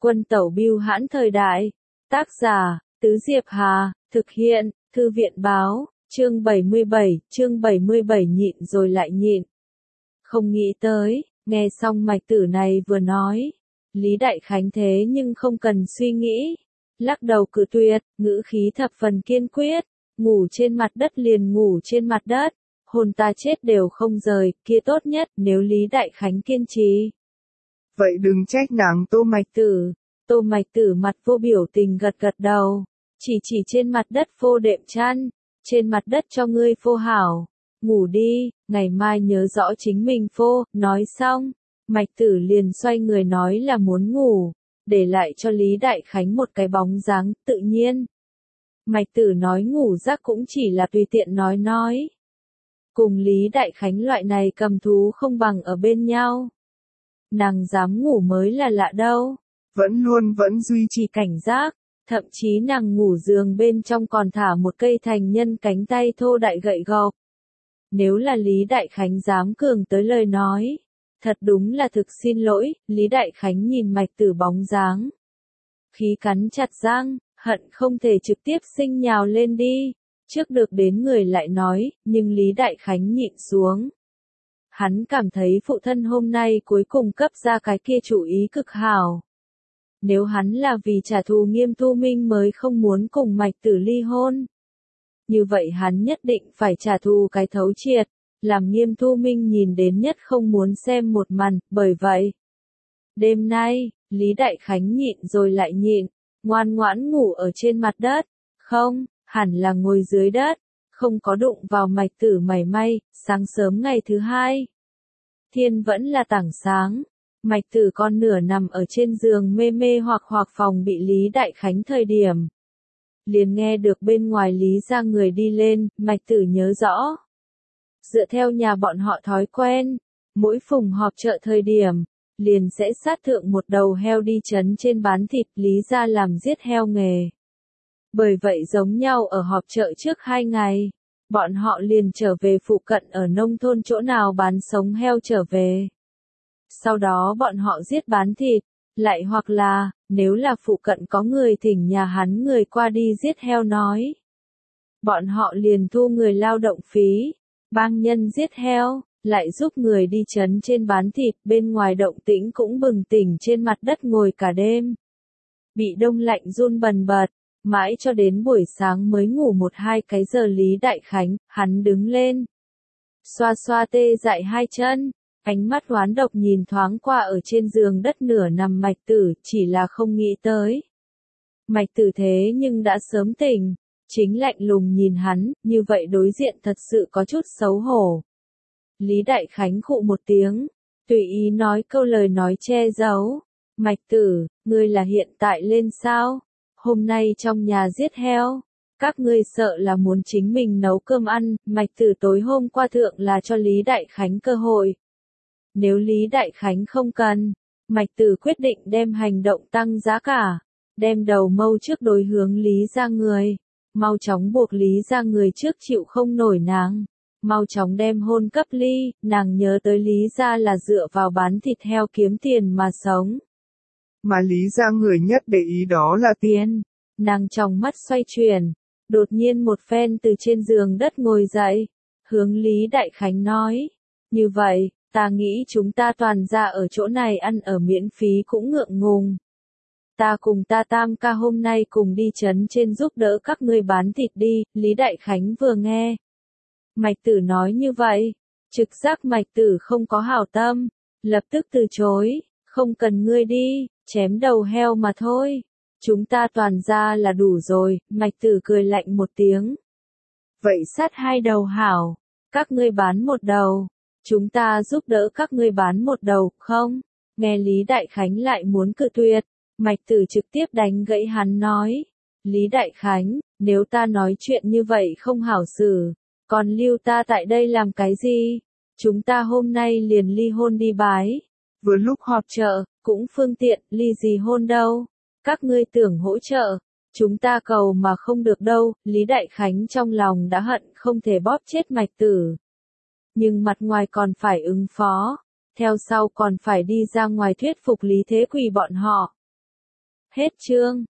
Quân tẩu bưu hãn thời đại. Tác giả, Tứ Diệp Hà, thực hiện, Thư viện báo, chương 77 nhịn rồi lại nhịn. Không nghĩ tới, nghe xong Mạch Tử này vừa nói, Lý Đại Khánh thế nhưng không cần suy nghĩ, lắc đầu cự tuyệt, ngữ khí thập phần kiên quyết, ngủ trên mặt đất liền ngủ trên mặt đất, hồn ta chết đều không rời, kia tốt nhất nếu Lý Đại Khánh kiên trì. Vậy đừng trách nàng Tô Mạch Tử. Tô Mạch Tử mặt vô biểu tình gật gật đầu, chỉ trên mặt đất phô đệm chăn, trên mặt đất cho ngươi phô hảo, ngủ đi, ngày mai nhớ rõ chính mình phô, nói xong, Mạch Tử liền xoay người nói là muốn ngủ, để lại cho Lý Đại Khánh một cái bóng dáng, tự nhiên. Mạch Tử nói ngủ giấc cũng chỉ là tùy tiện nói. Cùng Lý Đại Khánh loại này cầm thú không bằng ở bên nhau. Nàng dám ngủ mới là lạ đâu. Vẫn duy trì cảnh giác, thậm chí nàng ngủ giường bên trong còn thả một cây thành nhân cánh tay thô đại gậy gộc. Nếu là Lý Đại Khánh dám cường tới lời nói, thật đúng là thực xin lỗi, Lý Đại Khánh nhìn Mạch Tử bóng dáng. Khí cắn chặt răng, hận không thể trực tiếp sinh nhào lên đi, trước được đến người lại nói, nhưng Lý Đại Khánh nhịn xuống. Hắn cảm thấy phụ thân hôm nay cuối cùng cấp ra cái kia chủ ý cực hảo. Nếu hắn là vì trả thù Nghiêm Thu Minh mới không muốn cùng Mạch Tử ly hôn, như vậy hắn nhất định phải trả thù cái thấu triệt, làm Nghiêm Thu Minh nhìn đến nhất không muốn xem một màn, bởi vậy. Đêm nay, Lý Đại Khánh nhịn rồi lại nhịn, ngoan ngoãn ngủ ở trên mặt đất, không, hẳn là ngồi dưới đất, không có đụng vào Mạch Tử mảy may, sáng sớm ngày thứ hai. Thiên vẫn là tảng sáng. Mạch Tử con nửa nằm ở trên giường mê hoặc phòng bị Lý Đại Khánh thời điểm. Liền nghe được bên ngoài Lý ra người đi lên, Mạch Tử nhớ rõ. Dựa theo nhà bọn họ thói quen, mỗi phùng họp chợ thời điểm, liền sẽ sát thượng một đầu heo đi trấn trên bán thịt Lý ra làm giết heo nghề. Bởi vậy giống nhau ở họp chợ trước 2 ngày, bọn họ liền trở về phụ cận ở nông thôn chỗ nào bán sống heo trở về. Sau đó bọn họ giết bán thịt, lại hoặc là, nếu là phụ cận có người thỉnh nhà hắn người qua đi giết heo nói. Bọn họ liền thu người lao động phí, bang nhân giết heo, lại giúp người đi trấn trên bán thịt, bên ngoài động tĩnh cũng bừng tỉnh trên mặt đất ngồi cả đêm. Bị đông lạnh run bần bật, mãi cho đến buổi sáng mới ngủ 1-2 cái giờ Lý Đại Khánh, hắn đứng lên. Xoa tê dại hai chân. Ánh mắt oán độc nhìn thoáng qua ở trên giường đất nửa nằm Mạch Tử, chỉ là không nghĩ tới. Mạch Tử thế nhưng đã sớm tỉnh, chính lạnh lùng nhìn hắn, như vậy đối diện thật sự có chút xấu hổ. Lý Đại Khánh khụ một tiếng, tùy ý nói câu lời nói che giấu. Mạch Tử, ngươi là hiện tại lên sao? Hôm nay trong nhà giết heo, các ngươi sợ là muốn chính mình nấu cơm ăn, Mạch Tử tối hôm qua thượng là cho Lý Đại Khánh cơ hội. Nếu Lý Đại Khánh không cần, Mạch Tử quyết định đem hành động tăng giá cả, đem đầu mâu trước đối hướng Lý ra người, mau chóng buộc Lý ra người trước chịu không nổi nàng, mau chóng đem hôn cấp ly, nàng nhớ tới Lý ra là dựa vào bán thịt heo kiếm tiền mà sống. Mà Lý ra người nhất để ý đó là tiền, nàng trong mắt xoay chuyển, đột nhiên một phen từ trên giường đất ngồi dậy, hướng Lý Đại Khánh nói, như vậy. Ta nghĩ chúng ta toàn ra ở chỗ này ăn ở miễn phí cũng ngượng ngùng. Ta cùng ta tam ca hôm nay cùng đi trấn trên giúp đỡ các ngươi bán thịt đi, Lý Đại Khánh vừa nghe. Mạch Tử nói như vậy, trực giác Mạch Tử không có hảo tâm, lập tức từ chối, không cần ngươi đi, chém đầu heo mà thôi. Chúng ta toàn ra là đủ rồi, Mạch Tử cười lạnh một tiếng. Vậy sát 2 đầu hảo, các ngươi bán 1 đầu. Chúng ta giúp đỡ các ngươi bán 1 đầu, không? Nghe Lý Đại Khánh lại muốn cự tuyệt, Mạch Tử trực tiếp đánh gãy hắn nói. Lý Đại Khánh, nếu ta nói chuyện như vậy không hảo xử, còn lưu ta tại đây làm cái gì? Chúng ta hôm nay liền ly hôn đi bái. Vừa lúc họp chợ, cũng phương tiện, ly gì hôn đâu? Các ngươi tưởng hỗ trợ, chúng ta cầu mà không được đâu. Lý Đại Khánh trong lòng đã hận không thể bóp chết Mạch Tử. Nhưng mặt ngoài còn phải ứng phó, theo sau còn phải đi ra ngoài thuyết phục Lý Thế Quỳ bọn họ. Hết chương.